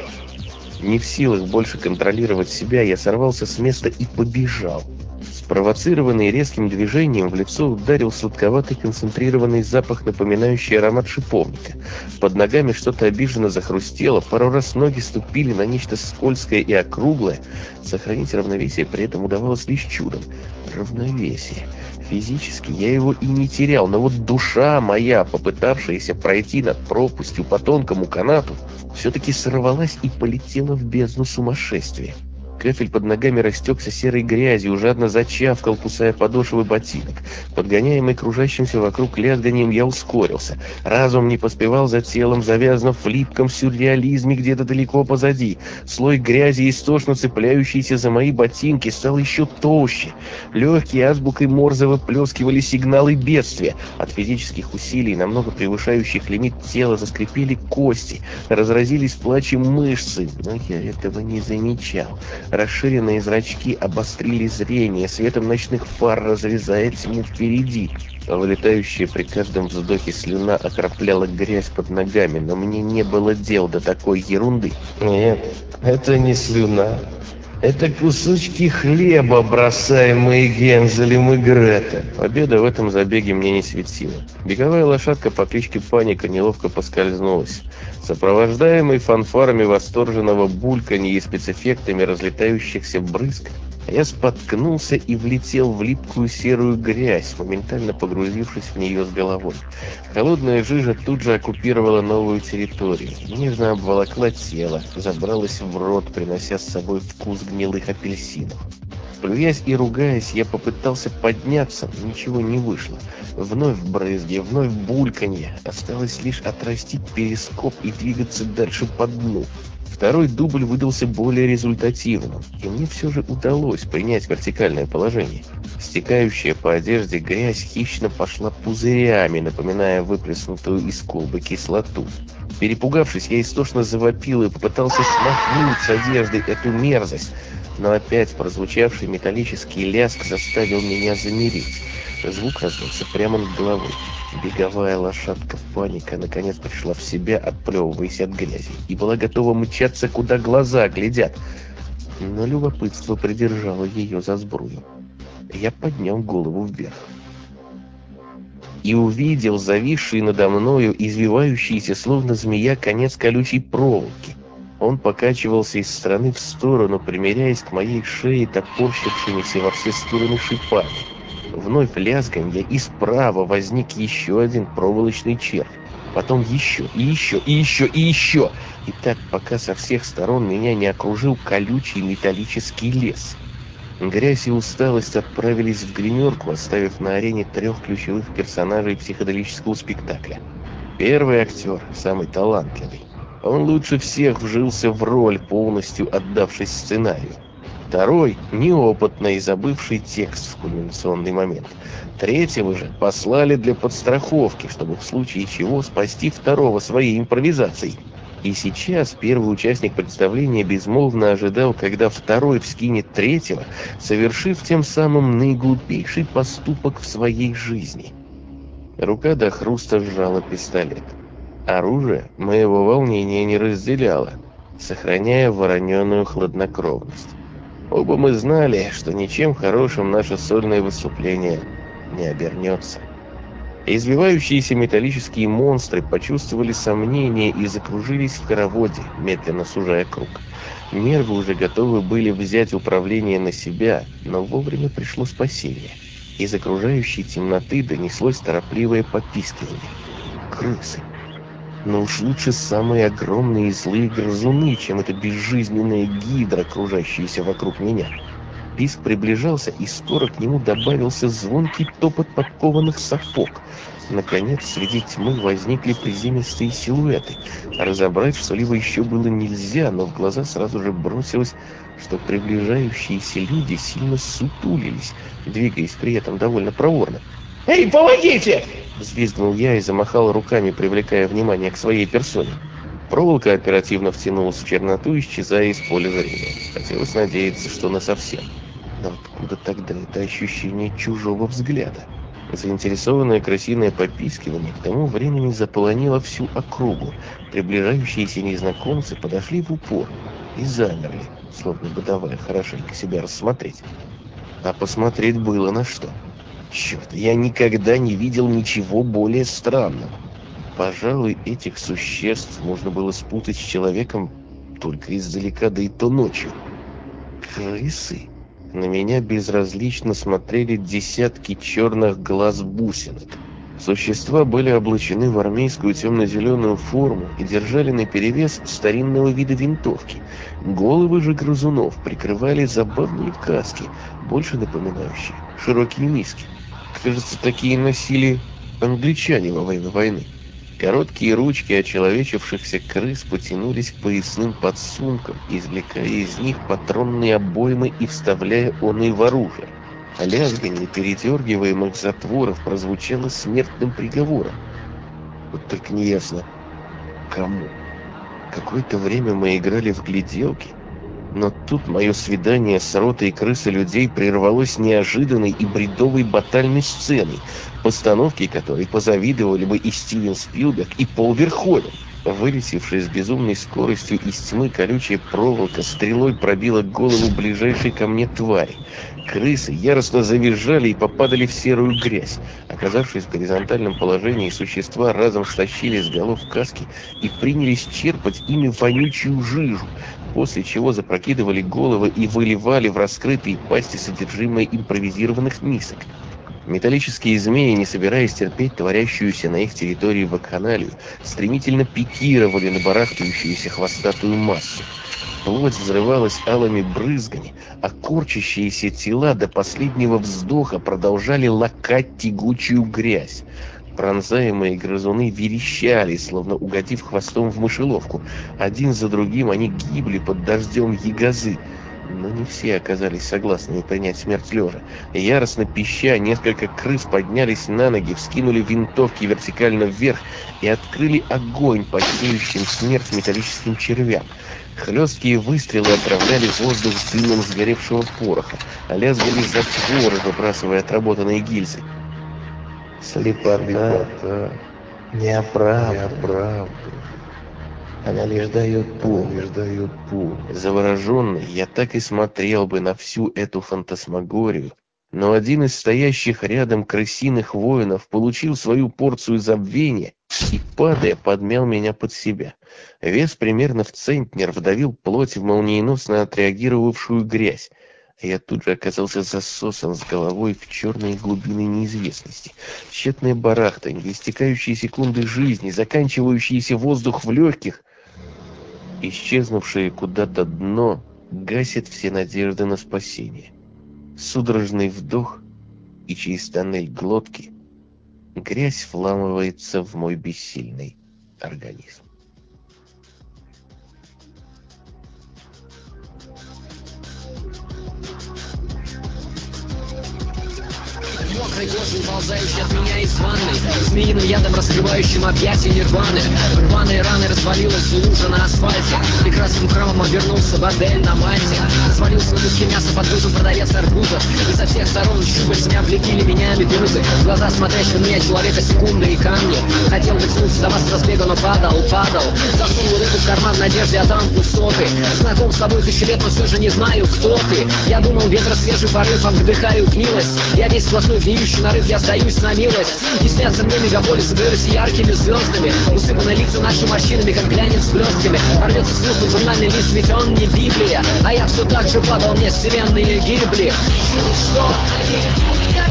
S1: Не в силах больше контролировать себя, я сорвался с места и побежал. Спровоцированный резким движением в лицо ударил сладковатый концентрированный запах, напоминающий аромат шиповника. Под ногами что-то обиженно захрустело, пару раз ноги ступили на нечто скользкое и округлое. Сохранить равновесие при этом удавалось лишь чудом. Равновесие. Физически я его и не терял, но вот душа моя, попытавшаяся пройти над пропастью по тонкому канату, все-таки сорвалась и полетела в бездну сумасшествия. Кафель под ногами растекся серой грязью, жадно зачавкал, кусая подошвы ботинок. Подгоняемый кружащимся вокруг лязганием, я ускорился. Разум не поспевал за телом, завязнув в липком сюрреализме где-то далеко позади. Слой грязи, истошно цепляющийся за мои ботинки, стал еще толще. Легкие азбукой Морзе выплескивали сигналы бедствия. От физических усилий, намного превышающих лимит тела, заскрипели кости, разразились плачем мышцы, но я этого не замечал. Расширенные зрачки обострили зрение, светом ночных фар разрезая тьму впереди. Вылетающая при каждом вздохе слюна окропляла грязь под ногами, но мне не было дел до такой ерунды.
S3: Нет, это не слюна. Это кусочки хлеба, бросаемые Гензелем и Гретель.
S1: Победа в этом забеге мне не светила. Беговая лошадка по кличке Паника неловко поскользнулась. Сопровождаемый фанфарами восторженного бульканья и спецэффектами разлетающихся брызг, я споткнулся и влетел в липкую серую грязь, моментально погрузившись в нее с головой. Холодная жижа тут же оккупировала новую территорию, нежно обволокла тело, забралась в рот, принося с собой вкус гнилых апельсинов. Плюясь и ругаясь, я попытался подняться, но ничего не вышло. Вновь брызги, вновь бульканье. Осталось лишь отрастить перископ и двигаться дальше по дну. Второй дубль выдался более результативным, и мне все же удалось принять вертикальное положение. Стекающая по одежде грязь хищно пошла пузырями, напоминая выплеснутую из колбы кислоту. Перепугавшись, я истошно завопил и попытался смахнуть с одежды эту мерзость, но опять прозвучавший металлический лязг заставил меня замереть. Звук раздался прямо над головой. Беговая лошадка Паника наконец пришла в себя, отплевываясь от грязи, и была готова мчаться, куда глаза глядят. Но любопытство придержало ее за сбрую. Я поднял голову вверх и увидел зависший надо мною извивающийся, словно змея, конец колючей проволоки. Он покачивался из стороны в сторону, примеряясь к моей шее топорщившимися во все стороны шипами. Вновь лязганье, и справа возник еще один проволочный червь. Потом еще, и еще, и еще, и еще. И так, пока со всех сторон меня не окружил колючий металлический лес. Грязь и усталость отправились в гримерку, оставив на арене 3 ключевых персонажей психоделического спектакля. Первый актер, самый талантливый. Он лучше всех вжился в роль, полностью отдавшись сценарию. Второй – неопытный, забывший текст в кульминационный момент. Третьего же послали для подстраховки, чтобы в случае чего спасти второго своей импровизацией. И сейчас первый участник представления безмолвно ожидал, когда второй вскинет третьего, совершив тем самым наиглупейший поступок в своей жизни. Рука до хруста сжала пистолет. Оружие моего волнения не разделяло, сохраняя вороненую хладнокровность. Оба мы знали, что ничем хорошим наше сольное выступление не обернется. Извивающиеся металлические монстры почувствовали сомнение и закружились в хороводе, медленно сужая круг. Нервы уже готовы были взять управление на себя, но вовремя пришло спасение. Из окружающей темноты донеслось торопливое попискивание. Крысы. Но уж лучше самые огромные и злые грызуны, чем эта безжизненная гидра, кружащаяся вокруг меня. Писк приближался, и скоро к нему добавился звонкий топот подкованных сапог. Наконец, среди тьмы возникли приземистые силуэты. Разобрать что-либо еще было нельзя, но в глаза сразу же бросилось, что приближающиеся люди сильно сутулились, двигаясь при этом довольно проворно. «Эй, помогите!» — взвизгнул я и замахал руками, привлекая внимание к своей персоне. Проволока оперативно втянулась в черноту, исчезая из поля зрения. Хотелось надеяться, что насовсем. Но откуда тогда это ощущение чужого взгляда? Заинтересованное крысиное попискивание к тому времени заполонило всю округу. Приближающиеся незнакомцы подошли в упор и замерли, словно бы давая хорошенько себя рассмотреть. А посмотреть было на что. Черт, я никогда не видел ничего более странного. Пожалуй, этих существ можно было спутать с человеком только издалека, да и то ночью. Крысы. На меня безразлично смотрели десятки черных глаз-бусинок. Существа были облачены в армейскую темно-зеленую форму и держали наперевес старинного вида винтовки. Головы же грызунов прикрывали забавные каски, больше напоминающие широкие миски. Кажется, такие носили англичане во время войны. Короткие ручки очеловечившихся крыс потянулись к поясным подсумкам, извлекая из них патронные обоймы и вставляя оные в оружие. Лязганье передергиваемых затворов прозвучало смертным приговором. Вот только неясно, кому. Какое-то время мы играли в гляделки, но тут мое свидание с ротой крыс и людей прервалось неожиданной и бредовой батальной сценой, постановке которой позавидовали бы и Стивен Спилберг, и Пол Верховен. Вылетевшая с безумной скоростью из тьмы колючая проволока стрелой пробила голову ближайшей ко мне твари. Крысы яростно завизжали и попадали в серую грязь. Оказавшись в горизонтальном положении, существа разом стащили с голов каски и принялись черпать ими вонючую жижу, после чего запрокидывали головы и выливали в раскрытые пасти содержимое импровизированных мисок. Металлические змеи, не собираясь терпеть творящуюся на их территории вакханалию, стремительно пикировали на барахтающуюся хвостатую массу. Плоть взрывалась алыми брызгами, а корчащиеся тела до последнего вздоха продолжали лакать тягучую грязь. Пронзаемые грызуны верещали, словно угодив хвостом в мышеловку. Один за другим они гибли под дождем ягозы. Но не все оказались согласны принять смерть лежа. Яростно пища, несколько крыс поднялись на ноги, вскинули винтовки вертикально вверх и открыли огонь по сеющим смерть металлическим червям. Хлесткие выстрелы отравляли воздух дымом сгоревшего пороха, а лязгали затворы, выбрасывая отработанные гильзы. Слепота неоправданна. Она лишь дает помощь. Завороженный, я так и смотрел бы на всю эту фантасмагорию, но один из стоящих рядом крысиных воинов получил свою порцию забвения и, падая, подмял меня под себя. Вес примерно в центнер вдавил плоть в молниеносно отреагировавшую грязь. Я тут же оказался засосан с головой в черные глубины неизвестности. Тщетное барахтанье, истекающие секунды жизни, заканчивающийся воздух в легких, исчезнувшее куда-то дно гасит все надежды на спасение. Судорожный вдох, и через тоннель глотки грязь вламывается в мой бессильный организм.
S6: Мокрой кожей, ползающей от меня из ванной, змеиным ядом раскрывающим объятия нирваны. Рваные раны развалилась лужа на асфальте, прекрасным храмом обернулся бордель на Мальте. Развалился на куски мяса под грузом продавец арбузов, и со всех сторон щупальцами облепили меня медузы. Глаза смотрящие на меня человека секунды и камни. Хотел дотянуться до вас с разбега, но падал. Засунул руку в карман в надежде, а там пустоты. Знаком с тобой тысячи лет, но все же не знаю, кто ты. Я думал, ветер свежий порывом вдыхаю гнилость. Я весь сплошной гниющий нарыв, я сдаюсь на милость. И снятся мне мегаполисы, дырыси яркими звездами. Усыпаны лица наши морщинами, как глянец с блестками. Порвется с уст журнальный лист, ведь он не Библия. А я все так же падал, мне вселенные гибли. Что они как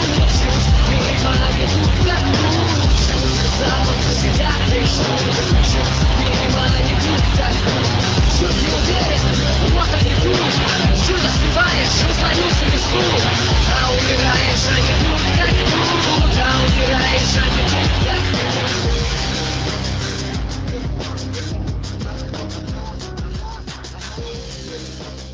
S6: себя лишь не уверен, вот они тут. Чудо сбиваешь, остаются лесу. А умираешь, они как будут. А умираешь, они как будут.